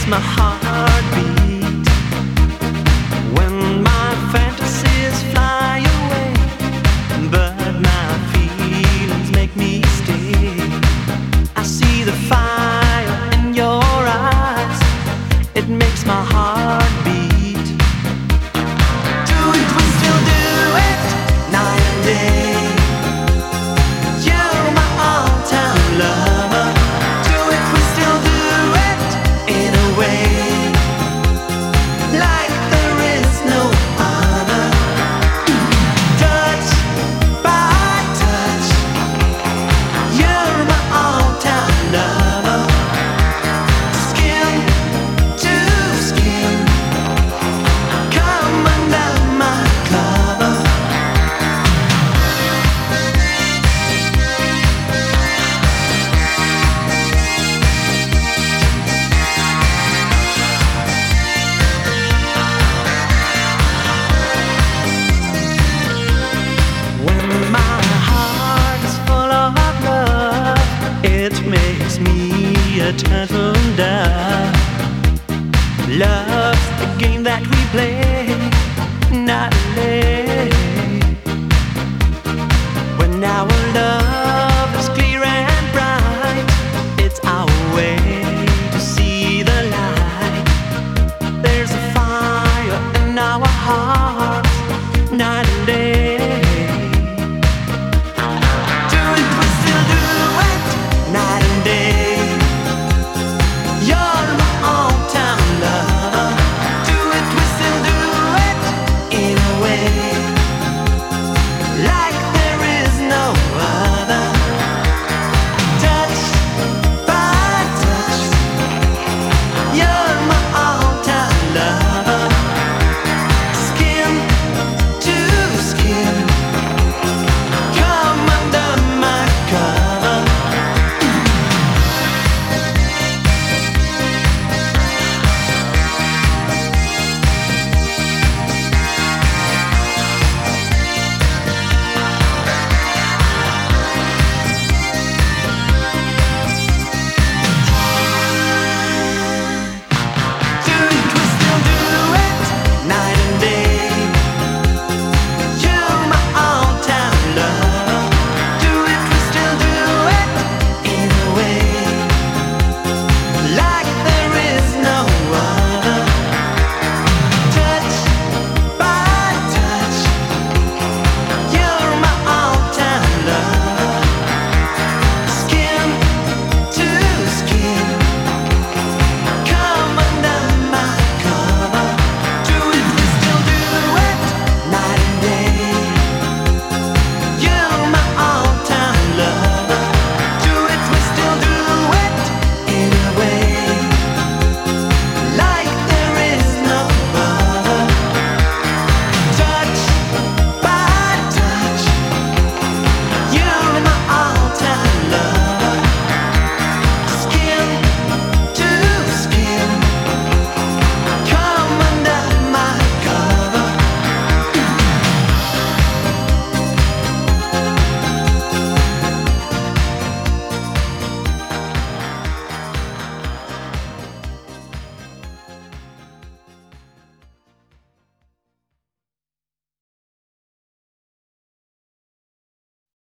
my heart beat. When my fantasies fly away, but my feelings make me stay. I see the fire in your eyes, it makes my heart beat. Do it, we still do it, night and day. You're my all-time lover. Do it, we still do it, in a way like there is no other. Touch by touch, you're my all-time lover. Skin to skin, come under my cover. When my heart is full of love, it makes me a turtle dove. Love's the game that we play nightly. When our love